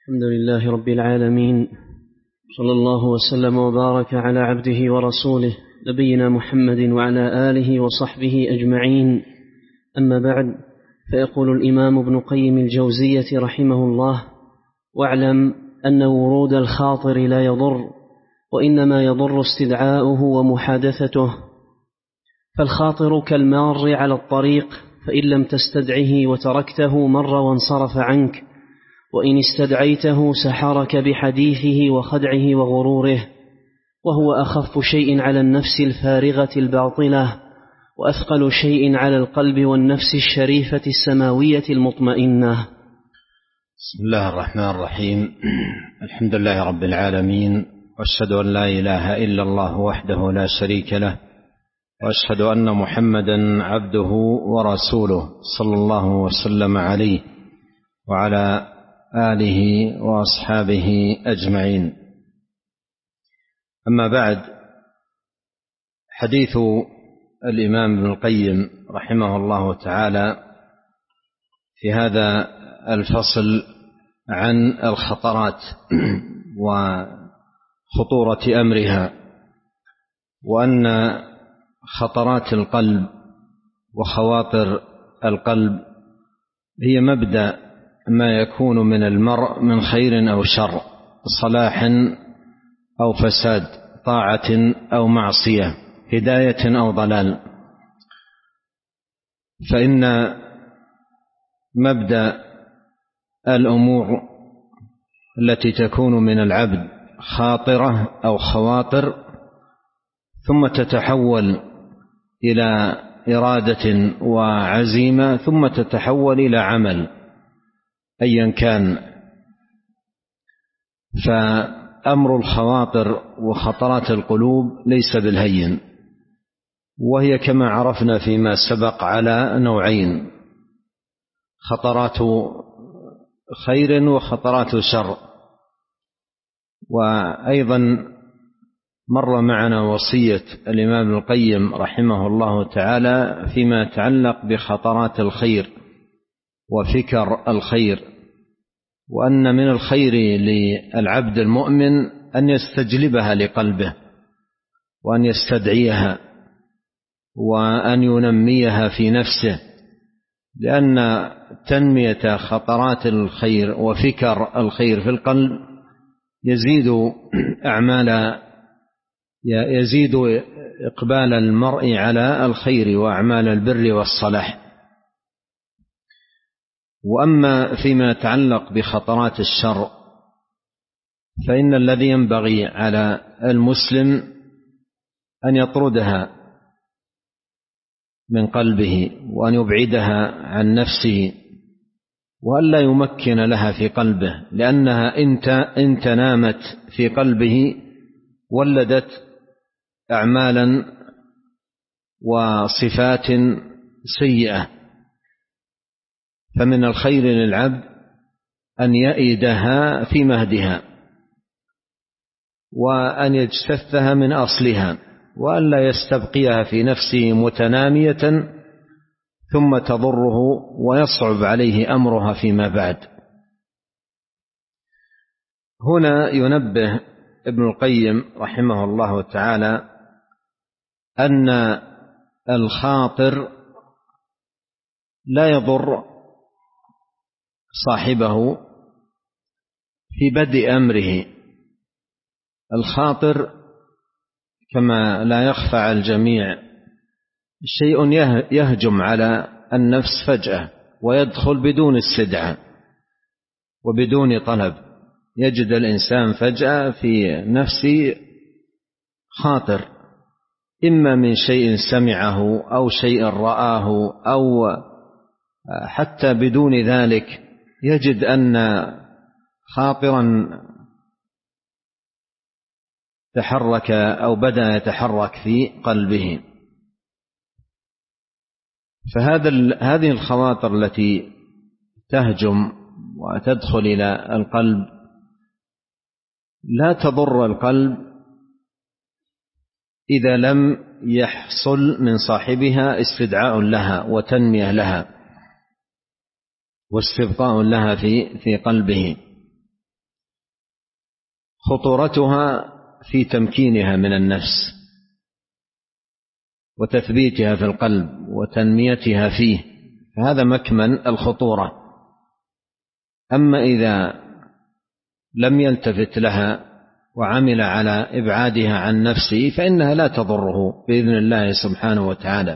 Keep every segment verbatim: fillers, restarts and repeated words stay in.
الحمد لله رب العالمين، صلى الله وسلم وبارك على عبده ورسوله نبينا محمد وعلى آله وصحبه أجمعين. أما بعد، فيقول الإمام ابن قيم الجوزية رحمه الله: واعلم أن ورود الخاطر لا يضر، وإنما يضر استدعاؤه ومحادثته. فالخاطر كالمار على الطريق، فإن لم تستدعه وتركته مر وانصرف عنك، وإن استدعيته سحرك بحديثه وخدعه وغروره، وهو أخف شيء على النفس الفارغة الباطلة، وأثقل شيء على القلب والنفس الشريفة السماوية المطمئنة. بسم الله الرحمن الرحيم. الحمد لله رب العالمين، وأشهد أن لا إله إلا الله وحده لا شريك له، وأشهد أن محمدا عبده ورسوله صلى الله وسلم عليه وعلى آله وأصحابه أجمعين. أما بعد، حديث الإمام ابن القيم رحمه الله تعالى في هذا الفصل عن الخطرات وخطورة أمرها، وأن خطرات القلب وخواطر القلب هي مبدأ ما يكون من المرء من خير أو شر، صلاح أو فساد، طاعة أو معصية، هداية أو ضلال. فإن مبدأ الأمور التي تكون من العبد خاطرة أو خواطر، ثم تتحول إلى إرادة وعزيمة، ثم تتحول إلى عمل أيا كان. فأمر الخواطر وخطرات القلوب ليس بالهين، وهي كما عرفنا فيما سبق على نوعين: خطرات خير وخطرات شر. وأيضا مر معنا وصية الإمام ابن القيم رحمه الله تعالى فيما يتعلق بخطرات الخير وفكر الخير، وأن من الخير للعبد المؤمن أن يستجلبها لقلبه، وأن يستدعيها، وأن ينميها في نفسه، لأن تنمية خطرات الخير وفكر الخير في القلب يزيد أعمال يزيد إقبال المرء على الخير وأعمال البر والصلاح. وأما فيما يتعلق بخطرات الشر، فإن الذي ينبغي على المسلم أن يطردها من قلبه، وأن يبعدها عن نفسه، وأن لا يمكن لها في قلبه، لأنها إن تنامت في قلبه ولدت أعمالا وصفات سيئة. فمن الخير للعبد أن يئدها في مهدها، وأن يجتثها من أصلها، وأن لا يستبقيها في نفسه متنامية ثم تضره ويصعب عليه أمرها فيما بعد. هنا ينبه ابن القيم رحمه الله تعالى أن الخاطر لا يضر صاحبه في بدء أمره. الخاطر كما لا يخفى على الجميع شيء يهجم على النفس فجأة، ويدخل بدون استدعاء وبدون طلب. يجد الإنسان فجأة في نفسه خاطر، إما من شيء سمعه أو شيء رآه، أو حتى بدون ذلك يجد أن خاطرا تحرك أو بدأ يتحرك في قلبه. فهذا هذه الخواطر التي تهجم وتدخل إلى القلب لا تضر القلب إذا لم يحصل من صاحبها استدعاء لها وتنمية لها واستبقاء لها في في قلبه. خطورتها في تمكينها من النفس وتثبيتها في القلب وتنميتها فيه، فهذا مكمن الخطورة. أما إذا لم يلتفت لها وعمل على إبعادها عن نفسه فإنها لا تضره بإذن الله سبحانه وتعالى.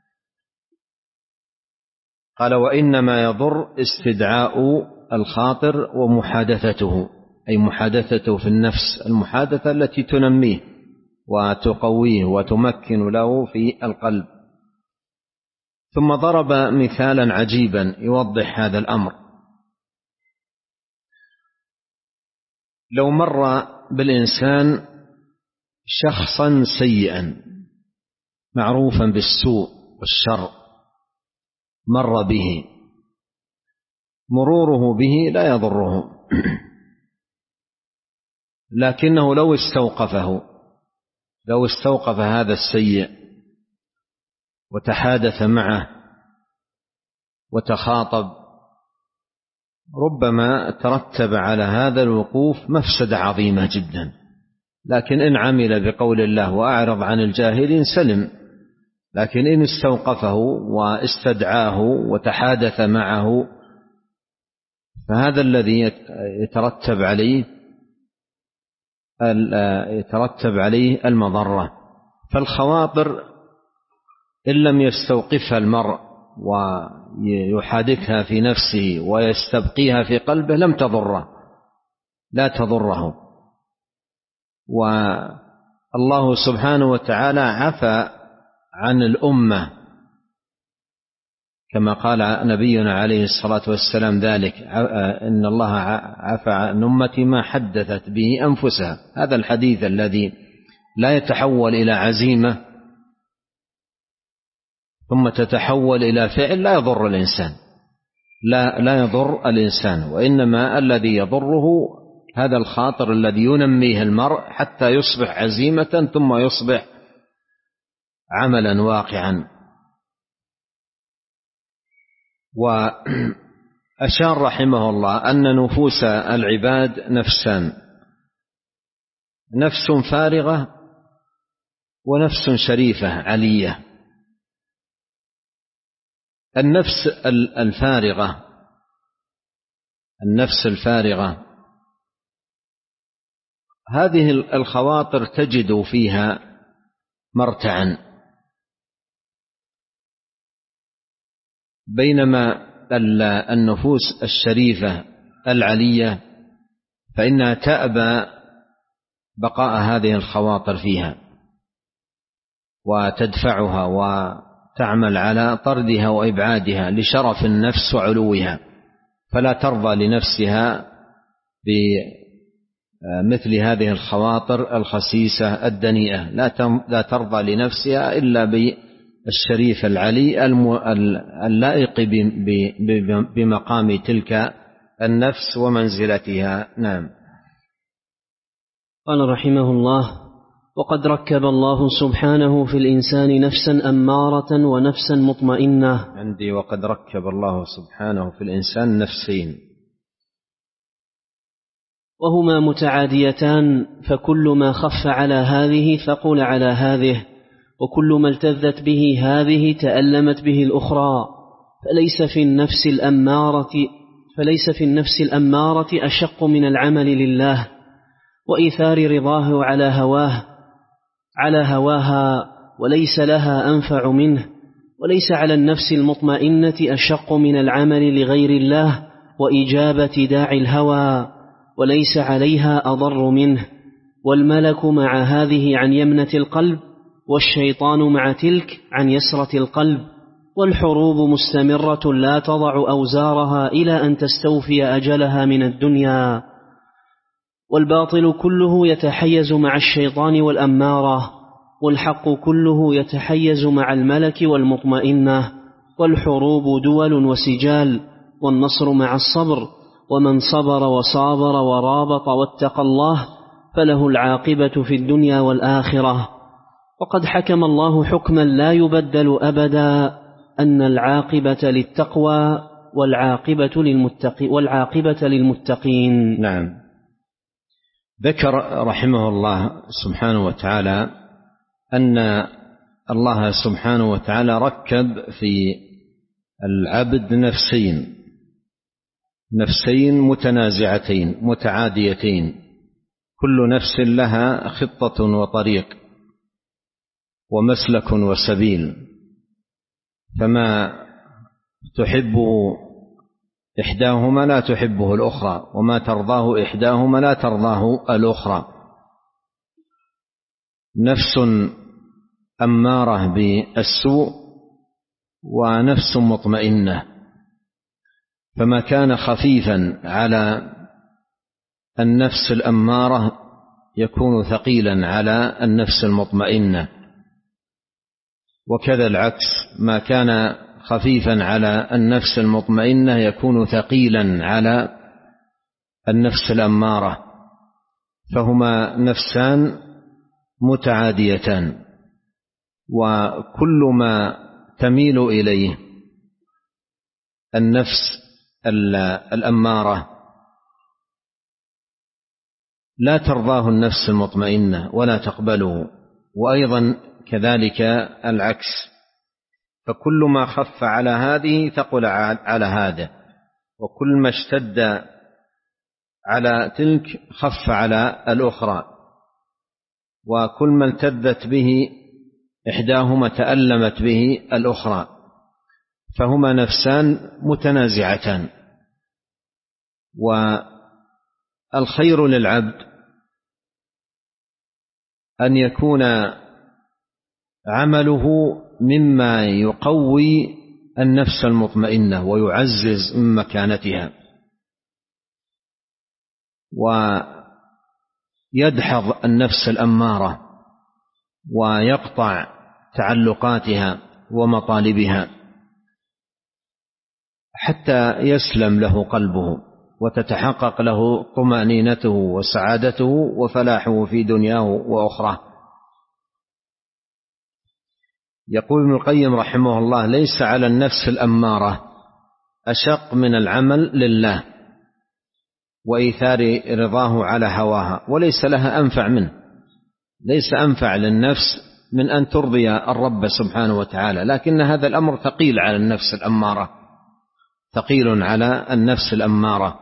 قال: وإنما يضر استدعاء الخاطر ومحادثته، أي محادثته في النفس، المحادثة التي تنميه وتقويه وتمكن له في القلب. ثم ضرب مثالا عجيبا يوضح هذا الأمر. لو مر بالإنسان شخصا سيئا معروفا بالسوء والشر، مر به، مروره به لا يضره، لكنه لو استوقفه لو استوقف هذا السيء وتحادث معه وتخاطب، ربما ترتب على هذا الوقوف مفسدة عظيمة جدا. لكن إن عمل بقول الله وأعرض عن الجاهلين سلم، لكن إن استوقفه واستدعاه وتحادث معه فهذا الذي يترتب عليه يترتب عليه المضرة. فالخواطر إن لم يستوقفها المرء ويحادثها في نفسه ويستبقيها في قلبه لم تضره، لا تضره. والله سبحانه وتعالى عفى عن الأمة كما قال نبينا عليه الصلاة والسلام ذلك: إن الله عفى عن أمتي ما حدثت به أنفسها. هذا الحديث الذي لا يتحول إلى عزيمة ثم تتحول إلى فعل لا يضر الإنسان، لا, لا يضر الإنسان، وإنما الذي يضره هذا الخاطر الذي ينميه المرء حتى يصبح عزيمة ثم يصبح عملا واقعا. وأشار رحمه الله أن نفوس العباد نفسان: نفس فارغة ونفس شريفة علية. النفس الفارغة النفس الفارغة هذه الخواطر تجد فيها مرتعا، بينما النفوس الشريفة العلية فإنها تأبى بقاء هذه الخواطر فيها وتدفعها وتعمل على طردها وإبعادها لشرف النفس وعلوها، فلا ترضى لنفسها بمثل هذه الخواطر الخسيسة الدنيئة، لا ترضى لنفسها إلا بالشريف العلي اللائق بمقام تلك النفس ومنزلتها. نعم. قال رحمه الله: وقد ركب الله سبحانه في الإنسان نفسا أمارة ونفسا مطمئنة. عندي وقد ركب الله سبحانه في الإنسان نفسين، وهما متعاديتان، فكل ما خف على هذه ثقل على هذه، وكل ما التذت به هذه تألمت به الأخرى، فليس في النفس الأمارة فليس في النفس الأمارة أشق من العمل لله وإيثار رضاه على هواه على هواها، وليس لها أنفع منه، وليس على النفس المطمئنة أشق من العمل لغير الله وإجابة داعي الهوى، وليس عليها أضر منه. والملك مع هذه عن يمنة القلب، والشيطان مع تلك عن يسرة القلب، والحروب مستمرة لا تضع أوزارها إلى أن تستوفي أجلها من الدنيا. والباطل كله يتحيز مع الشيطان والأمارة، والحق كله يتحيز مع الملك والمطمئنة. والحروب دول وسجال، والنصر مع الصبر، ومن صبر وصابر ورابط واتقى الله فله العاقبة في الدنيا والآخرة. وقد حكم الله حكما لا يبدل أبدا أن العاقبة للتقوى والعاقبة للمتقين والعاقبة للمتقين. نعم. ذكر رحمه الله سبحانه وتعالى أن الله سبحانه وتعالى ركب في العبد نفسين نفسين متنازعتين متعاديتين، كل نفس لها خطة وطريق ومسلك وسبيل، فما تحبه إحداهما لا تحبه الأخرى، وما ترضاه إحداهما لا ترضاه الأخرى. نفس أمارة بالسوء ونفس مطمئنة، فما كان خفيفا على النفس الأمارة يكون ثقيلا على النفس المطمئنة، وكذا العكس، ما كان خفيفا على النفس المطمئنة يكون ثقيلا على النفس الأمارة، فهما نفسان متعاديتان، وكل ما تميل إليه النفس الأمارة لا ترضاه النفس المطمئنة ولا تقبله، وأيضا كذلك العكس، فكل ما خف على هذه ثقل على هذا، وكل ما اشتد على تلك خف على الأخرى، وكل ما التذت به إحداهما تألمت به الأخرى، فهما نفسان متنازعتان. والخير للعبد أن يكون عمله مما يقوي النفس المطمئنة ويعزز من مكانتها، ويدحض النفس الأمارة ويقطع تعلقاتها ومطالبها حتى يسلم له قلبه وتتحقق له طمأنينته وسعادته وفلاحه في دنياه وأخراه. يقول ابن القيم رحمه الله: ليس على النفس الأمارة أشق من العمل لله وإيثار رضاه على هواها، وليس لها أنفع منه، ليس أنفع للنفس من أن ترضي الرب سبحانه وتعالى، لكن هذا الأمر ثقيل على النفس الأمارة، ثقيل على النفس الأمارة،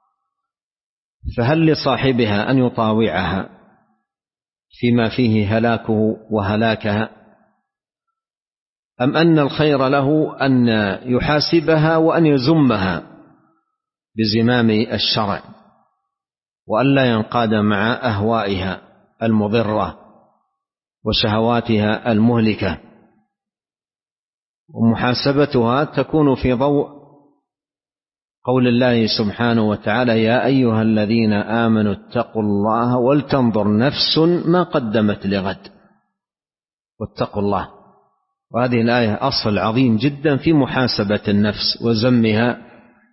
فهل لصاحبها أن يطاوعها فيما فيه هلاكه وهلاكها، أم أن الخير له أن يحاسبها وأن يزمها بزمام الشرع وأن لا ينقاد مع أهوائها المضرة وشهواتها المهلكة؟ ومحاسبتها تكون في ضوء قول الله سبحانه وتعالى: يا أيها الذين آمنوا اتقوا الله ولتنظر نفس ما قدمت لغد واتقوا الله. وهذه الآية أصل عظيم جدا في محاسبة النفس وزمها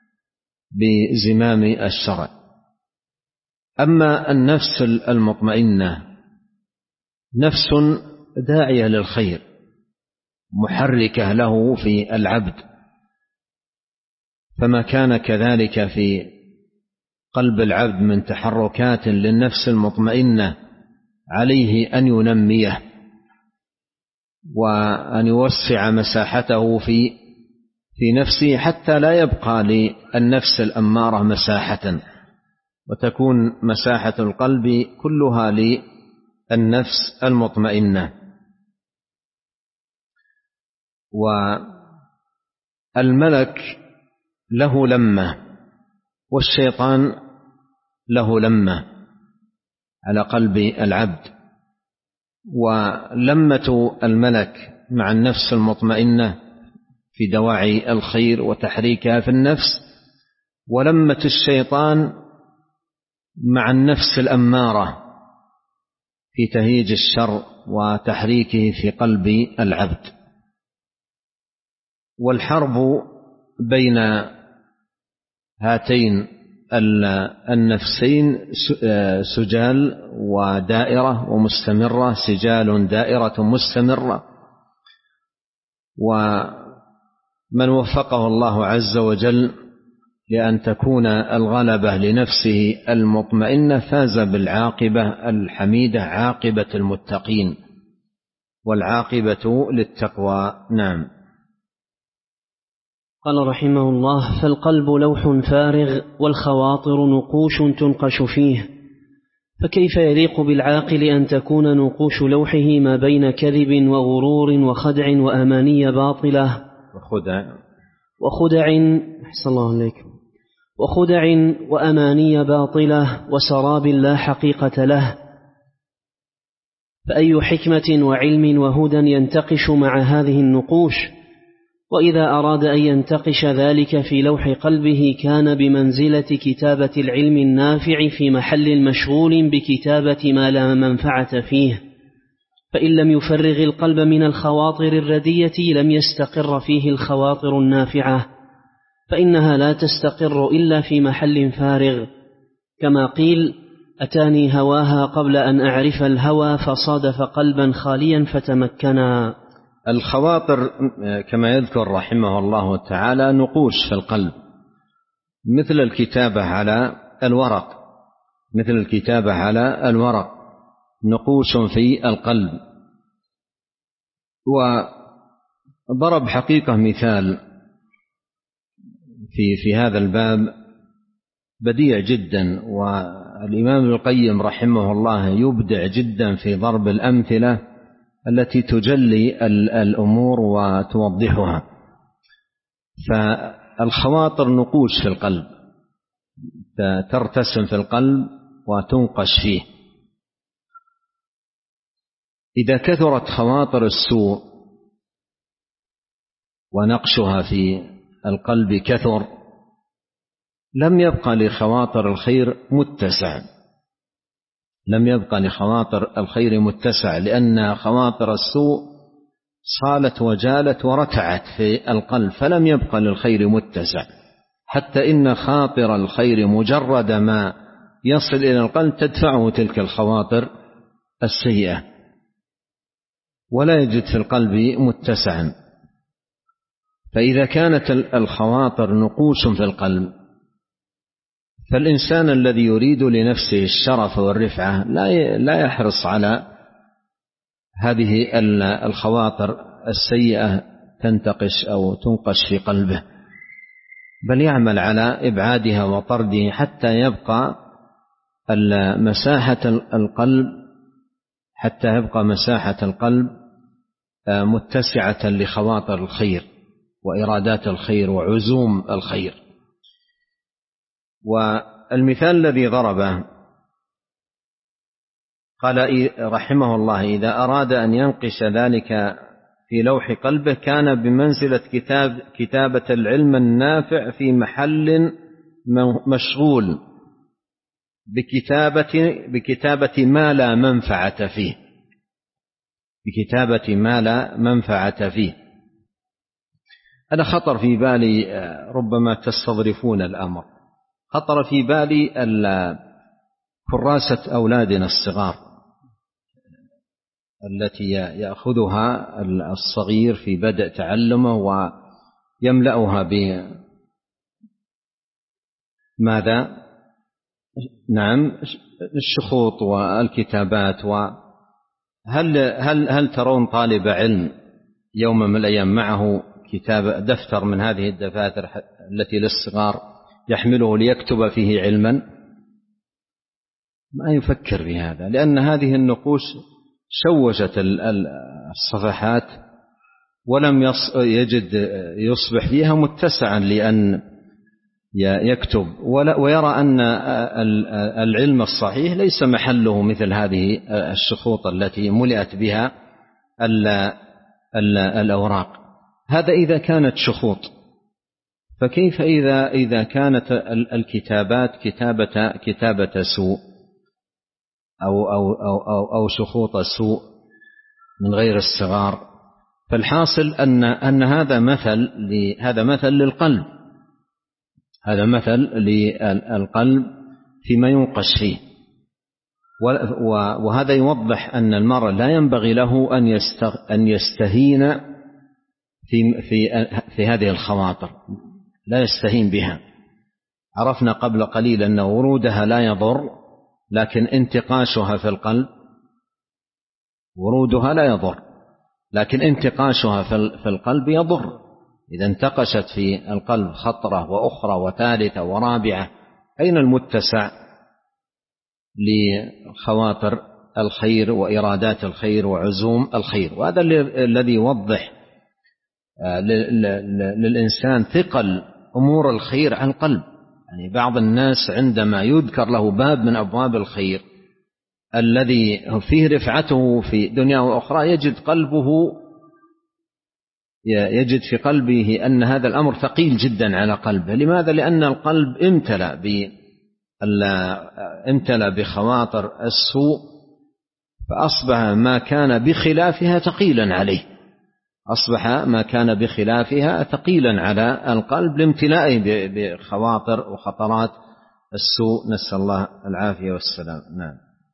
بزمام الشرع. أما النفس المطمئنة نفس داعية للخير محركة له في العبد، فما كان كذلك في قلب العبد من تحركات للنفس المطمئنة عليه أن ينميه وأن يوسع مساحته في في نفسه حتى لا يبقى للنفس الأمارة مساحة، وتكون مساحة القلب كلها للنفس المطمئنة. والملك له لمة والشيطان له لمة على قلب العبد، ولمة الملك مع النفس المطمئنة في دواعي الخير وتحريكها في النفس، ولمة الشيطان مع النفس الأمارة في تهيج الشر وتحريكه في قلب العبد. والحرب بين هاتين النفسين سجال ودائرة ومستمرة، سجال دائرة مستمرة، ومن وفقه الله عز وجل لأن تكون الغلبة لنفسه المطمئنة فاز بالعاقبة الحميدة عاقبة المتقين، والعاقبة للتقوى. نعم. قال رحمه الله: فالقلب لوح فارغ والخواطر نقوش تنقش فيه، فكيف يليق بالعاقل أن تكون نقوش لوحه ما بين كذب وغرور وخدع وأماني باطلة وخدع وخدع أحسن الله عليك وخدع وأماني باطلة وسراب لا حقيقة له، فأي حكمة وعلم وهدى ينتقش مع هذه النقوش؟ وإذا أراد أن ينتقش ذلك في لوح قلبه كان بمنزلة كتابة العلم النافع في محل مشغول بكتابة ما لا منفعة فيه، فإن لم يفرغ القلب من الخواطر الردية لم يستقر فيه الخواطر النافعة، فإنها لا تستقر إلا في محل فارغ، كما قيل: أتاني هواها قبل أن أعرف الهوى فصادف قلبا خاليا فتمكنا. الخواطر كما يذكر رحمه الله تعالى نقوش في القلب، مثل الكتابة على الورق مثل الكتابة على الورق نقوش في القلب. وضرب حقيقة مثال في في هذا الباب بديع جدا، والإمام ابن القيم رحمه الله يبدع جدا في ضرب الأمثلة التي تجلي الأمور وتوضحها. فالخواطر نقوش في القلب ترتسم في القلب وتنقش فيه. إذا كثرت خواطر السوء ونقشها في القلب كثر لم يبقى لخواطر الخير متسع لم يبقى لخواطر الخير متسع لأن خواطر السوء صالت وجالت ورتعت في القلب، فلم يبقى للخير متسع، حتى إن خاطر الخير مجرد ما يصل إلى القلب تدفعه تلك الخواطر السيئة، ولا يجد في القلب متسعا. فإذا كانت الخواطر نقوش في القلب فالإنسان الذي يريد لنفسه الشرف والرفعة لا يحرص على هذه الخواطر السيئة تنتقش أو تنقش في قلبه، بل يعمل على إبعادها وطرده حتى يبقى مساحة القلب حتى يبقى مساحة القلب متسعة لخواطر الخير وإرادات الخير وعزوم الخير. والمثال الذي ضربه قال رحمه الله: إذا أراد أن ينقش ذلك في لوح قلبه كان بمنزلة كتاب كتابة العلم النافع في محل مشغول بكتابة بكتابة ما لا منفعة فيه بكتابة ما لا منفعة فيه. أنا خطر في بالي، ربما تستظرفون الأمر، خطر في بالي كراسة أولادنا الصغار التي يأخذها الصغير في بدء تعلمه ويملأها بماذا؟ نعم، الشخوط والكتابات. وهل هل هل ترون طالب علم يوم من الأيام معه كتاب دفتر من هذه الدفاتر التي للصغار يحمله ليكتب فيه علما؟ ما يفكر بهذا، لأن هذه النقوش شوشت الصفحات ولم يجد يصبح فيها متسعا لأن يكتب، ويرى أن العلم الصحيح ليس محله مثل هذه الشخوط التي ملئت بها الأوراق. هذا إذا كانت شخوط، فكيف إذا إذا كانت الكتابات كتابة كتابة سوء أو أو أو أو, أو شخوط سوء من غير الصغار؟ فالحاصل أن أن هذا مثل هذا مثل للقلب هذا مثل للقلب فيما ينقش فيه، وهذا يوضح أن المرء لا ينبغي له أن يستهين في في في هذه الخواطر، لا يستهين بها، عرفنا قبل قليل أن ورودها لا يضر، لكن انتقاشها في القلب، ورودها لا يضر لكن انتقاشها في القلب يضر. إذا انتقشت في القلب خطرة وأخرى وثالثة ورابعة، أين المتسع لخواطر الخير وإرادات الخير وعزوم الخير؟ وهذا الذي يوضح للإنسان ثقل أمور الخير عن القلب. يعني بعض الناس عندما يذكر له باب من أبواب الخير الذي فيه رفعته في دنيا وأخرى، يجد قلبه يجد في قلبه أن هذا الأمر ثقيل جدا على قلبه. لماذا؟ لأن القلب امتلأ ب امتلأ بخواطر السوء، فأصبح ما كان بخلافها ثقيلا عليه، أصبح ما كان بخلافها ثقيلا على القلب لامتلائه بخواطر وخطرات السوء، نسأل الله العافية والسلام. نعم.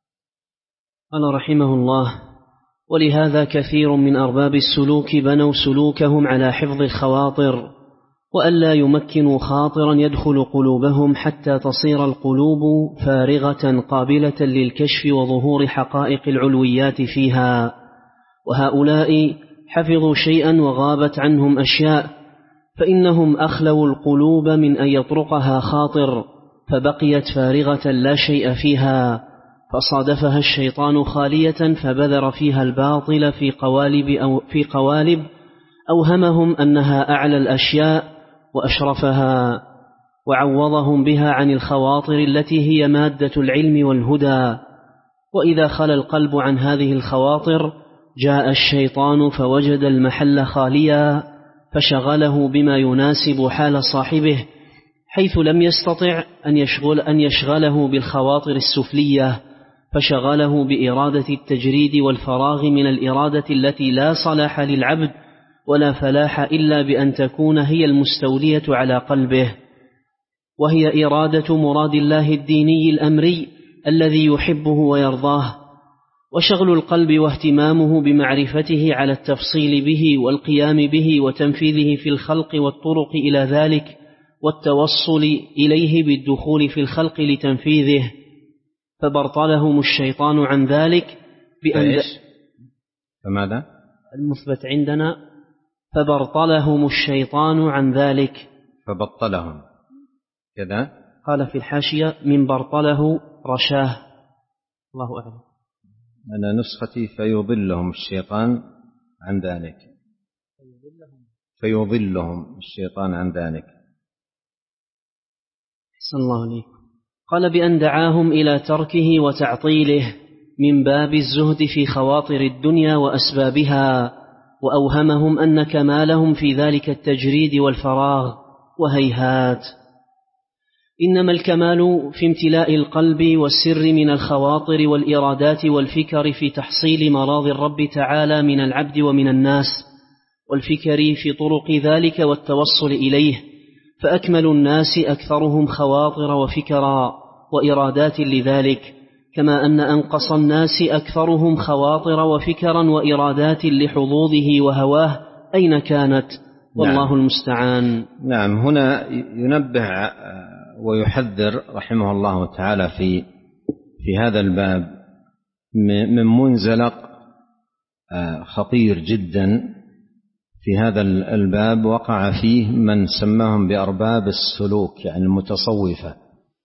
قال رحمه الله: ولهذا كثير من أرباب السلوك بنوا سلوكهم على حفظ الخواطر، وألا يمكنوا خاطرا يدخل قلوبهم حتى تصير القلوب فارغة قابلة للكشف وظهور حقائق العلويات فيها. وهؤلاء حفظوا شيئا وغابت عنهم أشياء، فإنهم أخلوا القلوب من أن يطرقها خاطر، فبقيت فارغة لا شيء فيها، فصادفها الشيطان خالية فبذر فيها الباطل في قوالب أو في قوالب أوهمهم أنها أعلى الأشياء وأشرفها، وعوضهم بها عن الخواطر التي هي مادة العلم والهدى. وإذا خلا القلب عن هذه الخواطر جاء الشيطان فوجد المحل خاليا، فشغله بما يناسب حال صاحبه، حيث لم يستطع أن يشغل أن يشغله بالخواطر السفلية، فشغله بإرادة التجريد والفراغ من الإرادة التي لا صلاح للعبد ولا فلاح إلا بأن تكون هي المستولية على قلبه، وهي إرادة مراد الله الديني الأمري الذي يحبه ويرضاه. وشغل القلب واهتمامه بمعرفته على التفصيل به والقيام به وتنفيذه في الخلق والطرق إلى ذلك، والتوصل إليه بالدخول في الخلق لتنفيذه، فبرطلهم الشيطان عن ذلك بأن فماذا؟ المثبت عندنا فبرطلهم الشيطان عن ذلك، فبطلهم كذا. قال في الحاشية: من برطله رشاه. الله أعلم. أنا نسختي فيضلهم الشيطان عن ذلك، فيضلهم الشيطان عن ذلك. أحسن الله عليك. قال: بأن دعاهم إلى تركه وتعطيله من باب الزهد في خواطر الدنيا وأسبابها، وأوهمهم أن كمالهم في ذلك التجريد والفراغ، وهيهات. إنما الكمال في امتلاء القلب والسر من الخواطر والإرادات والفكر في تحصيل مراضي الرب تعالى من العبد ومن الناس، والفكر في طرق ذلك والتوصل إليه، فأكمل الناس أكثرهم خواطر وفكرا وإرادات لذلك، كما أن أنقص الناس أكثرهم خواطر وفكرا وإرادات لحظوظه وهواه أين كانت، والله نعم. المستعان. نعم. هنا ينبه ويحذر رحمه الله تعالى في في هذا الباب من منزلق خطير جدا. في هذا الباب وقع فيه من سماهم بأرباب السلوك، يعني المتصوفة.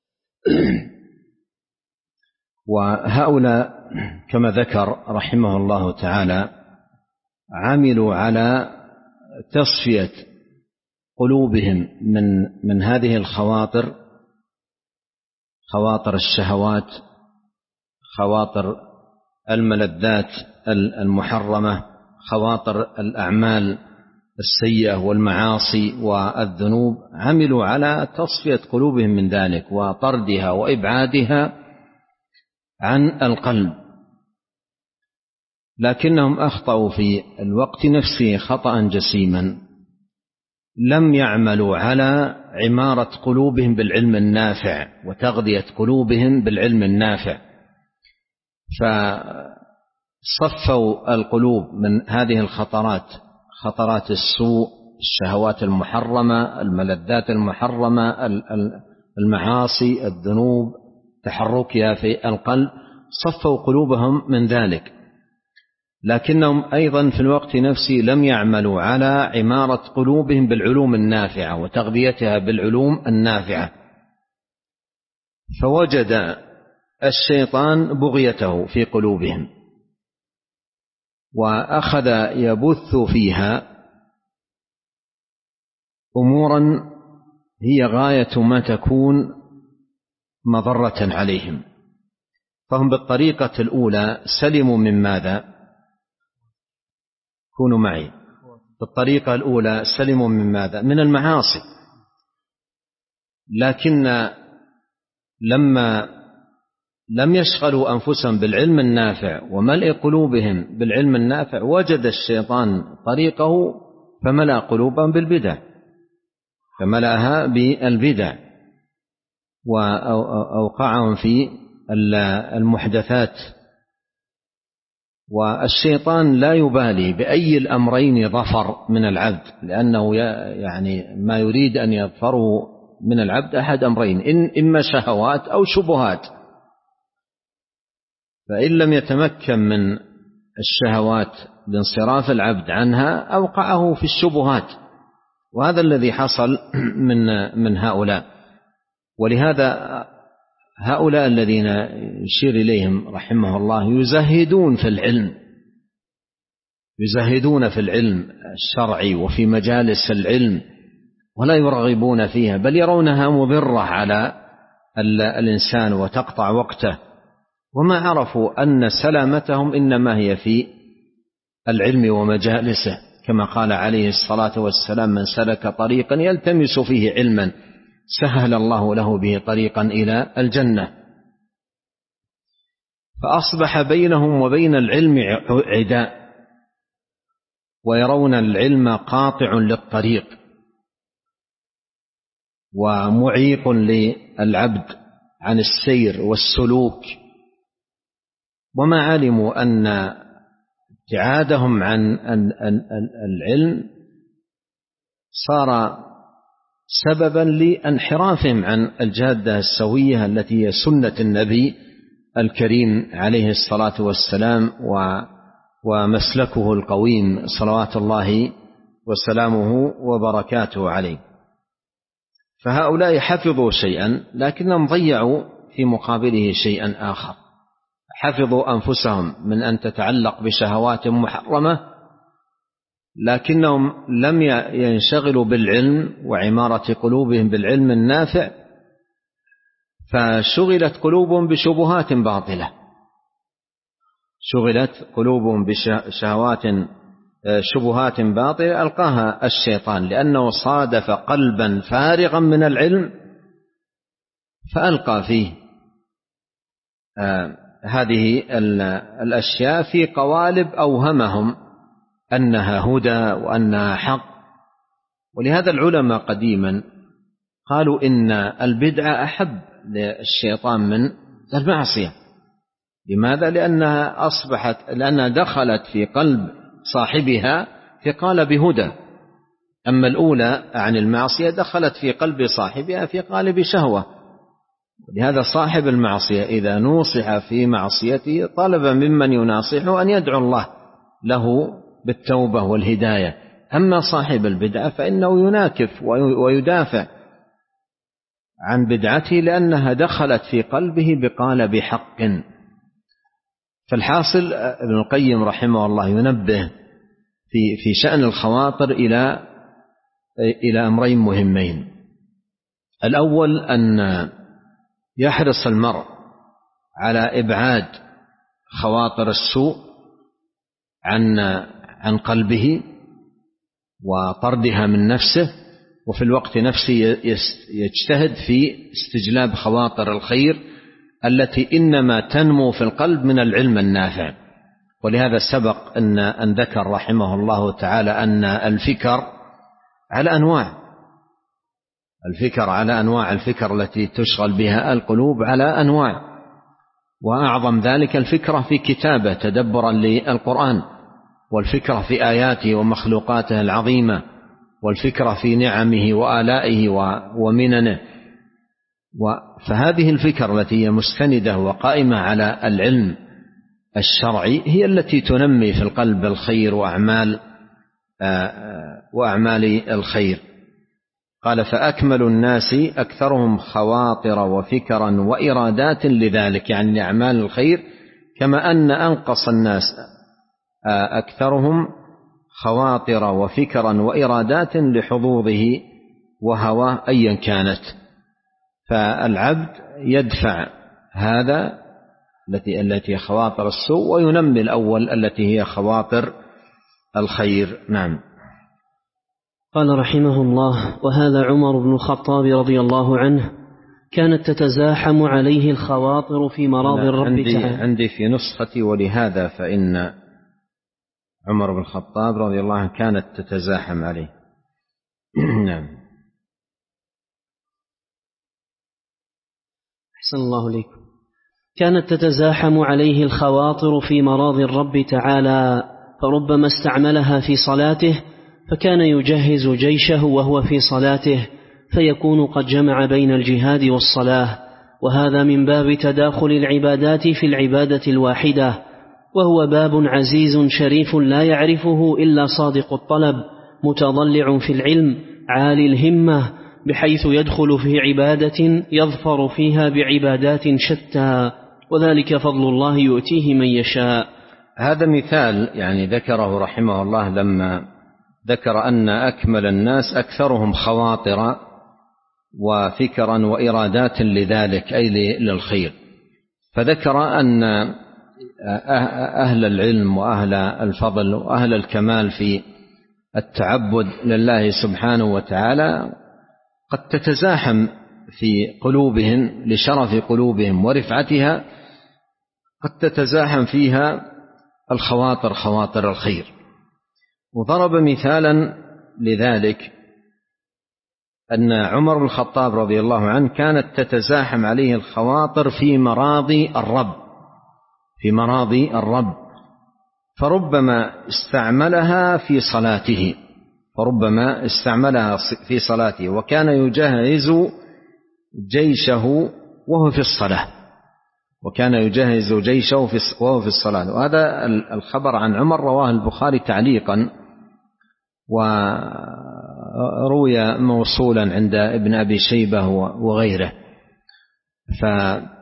وهؤلاء كما ذكر رحمه الله تعالى عملوا على تصفية قلوبهم من من هذه الخواطر، خواطر الشهوات، خواطر الملذات المحرمة، خواطر الأعمال السيئة والمعاصي والذنوب. عملوا على تصفية قلوبهم من ذلك وطردها وإبعادها عن القلب، لكنهم أخطأوا في الوقت نفسه خطأ جسيما. لم يعملوا على عمارة قلوبهم بالعلم النافع وتغذية قلوبهم بالعلم النافع، فصفوا القلوب من هذه الخطرات، خطرات السوء، الشهوات المحرمة، الملذات المحرمة، المعاصي الذنوب تحركها في القلب صفوا قلوبهم من ذلك، لكنهم أيضا في الوقت نفسه لم يعملوا على عمارة قلوبهم بالعلوم النافعة وتغذيتها بالعلوم النافعة، فوجد الشيطان بغيته في قلوبهم وأخذ يبث فيها أمورا هي غاية ما تكون مضرة عليهم. فهم بالطريقة الأولى سلموا من ماذا؟ كونوا معي. بالطريقة الأولى سلموا من ماذا؟ من المعاصي، لكن لما لم يشغلوا أنفسهم بالعلم النافع وملء قلوبهم بالعلم النافع وجد الشيطان طريقه فملأ قلوبهم بالبدع، فملأها بالبدع وأوقعهم في المحدثات. والشيطان لا يبالي بأي الأمرين ظفر من العبد، لأنه يعني ما يريد أن يظفره من العبد أحد أمرين، إن إما شهوات أو شبهات، فإن لم يتمكن من الشهوات بانصراف العبد عنها أوقعه في الشبهات، وهذا الذي حصل من من هؤلاء. ولهذا هؤلاء الذين يشير إليهم رحمه الله يزهدون في العلم، يزهدون في العلم الشرعي وفي مجالس العلم ولا يرغبون فيها، بل يرونها مضرة على الإنسان وتقطع وقته، وما عرفوا أن سلامتهم إنما هي في العلم ومجالسه، كما قال عليه الصلاة والسلام: من سلك طريقا يلتمس فيه علما سهل الله له به طريقا إلى الجنة. فأصبح بينهم وبين العلم عداء، ويرون العلم قاطع للطريق ومعيق للعبد عن السير والسلوك، وما علموا أن ابتعادهم عن العلم صار سببا لانحرافهم عن الجادة السوية التي هي سنة النبي الكريم عليه الصلاة والسلام ومسلكه القويم صلوات الله وسلامه وبركاته عليه. فهؤلاء حفظوا شيئا لكنهم ضيعوا في مقابله شيئا آخر، حفظوا أنفسهم من أن تتعلق بشهوات محرمة، لكنهم لم ينشغلوا بالعلم وعمارة قلوبهم بالعلم النافع، فشغلت قلوبهم بشبهات باطلة، شغلت قلوبهم بشهوات شبهات باطلة ألقاها الشيطان، لأنه صادف قلبا فارغا من العلم فألقى فيه هذه الأشياء في قوالب أوهمهم أنها هدى وأنها حق. ولهذا العلماء قديما قالوا إن البدعة أحب للشيطان من المعصية. لماذا؟ لأنها أصبحت لأنها دخلت في قلب صاحبها في قالب هدى، أما الأولى عن المعصية دخلت في قلب صاحبها في قالب شهوة. لهذا صاحب المعصية إذا نوصح في معصيته طلب ممن يناصحه أن يدعو الله له بالتوبة والهداية، أما صاحب البدعة فإنه يناكف ويدافع عن بدعته لأنها دخلت في قلبه بقالب حق. فالحاصل ابن القيم رحمه الله ينبه في في شأن الخواطر إلى إلى أمرين مهمين. الأول أن يحرص المرء على إبعاد خواطر السوء عن عن قلبه وطردها من نفسه، وفي الوقت نفسه يجتهد في استجلاب خواطر الخير التي إنما تنمو في القلب من العلم النافع. ولهذا سبق أن أن ذكر رحمه الله تعالى أن الفكر على أنواع، الفكر على أنواع، الفكر التي تشغل بها القلوب على أنواع، وأعظم ذلك الفكرة في كتابة تدبرا للقرآن، والفكرة في آياته ومخلوقاته العظيمة، والفكرة في نعمه وآلائه ومننه. فهذه الفكر التي هي مستندة وقائمة على العلم الشرعي هي التي تنمي في القلب الخير وأعمال وأعمال الخير. قال فأكمل الناس أكثرهم خواطر وفكرا وإرادات لذلك، يعني أعمال الخير، كما أن أنقص الناس أكثرهم خواطر وفكرا وإرادات لحظوظه وهواه أيا كانت. فالعبد يدفع هذا التي التي خواطر السوء وينمي الأول التي هي خواطر الخير. نعم. قال رحمه الله: وهذا عمر بن الخطاب رضي الله عنه كانت تتزاحم عليه الخواطر في مراض الرب عندي تعالى. عندي في نسختي ولهذا فإن عمر بن الخطاب رضي الله عنه كانت تتزاحم عليه. نعم. أحسن الله إليكم. كانت تتزاحم عليه الخواطر في مراض الرب تعالى، فربما استعملها في صلاته فكان يجهز جيشه وهو في صلاته فيكون قد جمع بين الجهاد والصلاة، وهذا من باب تداخل العبادات في العبادة الواحدة، وهو باب عزيز شريف لا يعرفه إلا صادق الطلب متضلع في العلم عالي الهمة، بحيث يدخل في عبادة يظفر فيها بعبادات شتى، وذلك فضل الله يؤتيه من يشاء. هذا مثال يعني ذكره رحمه الله لما ذكر أن أكمل الناس أكثرهم خواطر وفكرا وإرادات لذلك أي للخير، فذكر أن أهل العلم وأهل الفضل وأهل الكمال في التعبد لله سبحانه وتعالى قد تتزاحم في قلوبهم لشرف قلوبهم ورفعتها، قد تتزاحم فيها الخواطر خواطر الخير. وضرب مثالا لذلك أن عمر بن الخطاب رضي الله عنه كانت تتزاحم عليه الخواطر في مراضي الرب في مراضي الرب فربما استعملها في صلاته فربما استعملها في صلاته وكان يجهز جيشه وهو في الصلاة وكان يجهز جيشه وهو في الصلاة. وهذا الخبر عن عمر رواه البخاري تعليقا، وروي موصولا عند ابن أبي شيبة وغيره. فهنا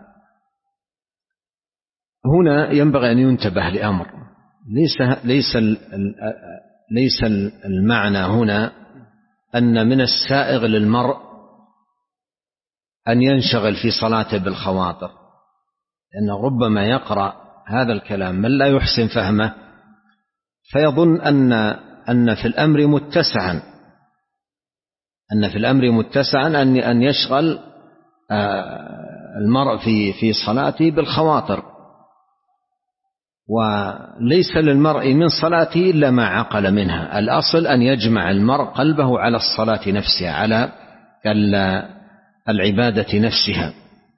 ينبغي أن ينتبه لأمر، ليس ليس ليس المعنى هنا أن من السائغ للمرء أن ينشغل في صلاته بالخواطر، لأنه ربما يقرأ هذا الكلام من لا يحسن فهمه فيظن أن أن في الأمر متسعا أن في الأمر متسعا أن أن يشغل المرء في في صلاته بالخواطر، وليس للمرء من صلاته إلا ما عقل منها. الأصل أن يجمع المرء قلبه على الصلاة نفسها، على العبادة نفسها.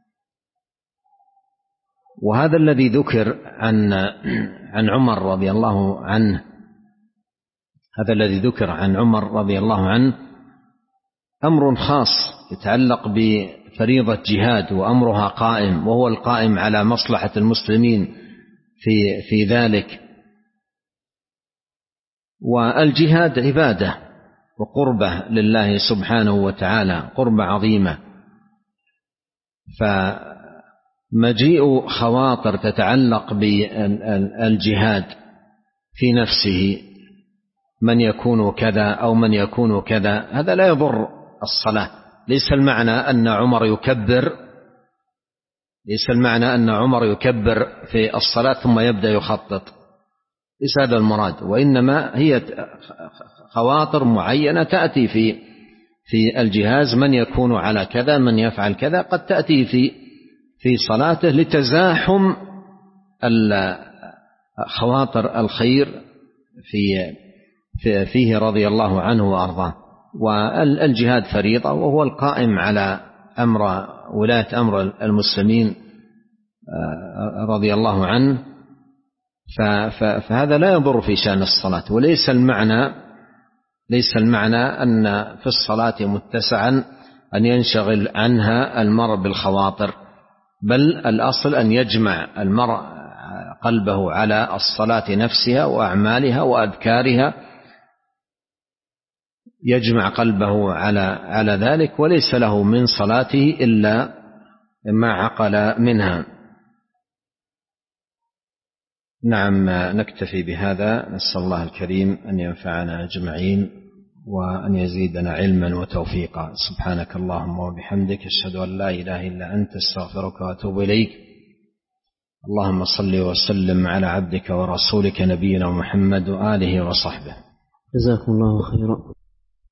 وهذا الذي ذكر عن عن عمر رضي الله عنه هذا الذي ذكر عن عمر رضي الله عنه أمر خاص يتعلق بفريضة جهاد، وأمرها قائم، وهو القائم على مصلحة المسلمين في في ذلك. والجهاد عبادة وقربة لله سبحانه وتعالى، قربة عظيمة. فمجيء خواطر تتعلق بالجهاد في نفسه، من يكون كذا أو من يكون كذا، هذا لا يضر الصلاة. ليس المعنى أن عمر يكبر ليس المعنى أن عمر يكبر في الصلاة ثم يبدأ يخطط، ليس هذا المراد، وإنما هي خواطر معينة تأتي في في الجهاز، من يكون على كذا، من يفعل كذا، قد تأتي في في صلاته لتزاحم خواطر الخير في فيه رضي الله عنه وأرضاه. والجهاد فريضة، وهو القائم على أمر ولاية أمر المسلمين رضي الله عنه، فهذا لا يضر في شأن الصلاة. وليس المعنى ليس المعنى أن في الصلاة متسعا أن ينشغل عنها المرء بالخواطر، بل الأصل أن يجمع المرء قلبه على الصلاة نفسها وأعمالها وأذكارها، يجمع قلبه على على ذلك، وليس له من صلاته إلا ما عقل منها. نعم، نكتفي بهذا. نسأل الله الكريم أن ينفعنا أجمعين وأن يزيدنا علما وتوفيقا. سبحانك اللهم وبحمدك، أشهد أن لا إله إلا أنت، استغفرك وأتوب إليك. اللهم صل وسلم على عبدك ورسولك نبينا محمد وآله وصحبه. جزاكم الله خيرا.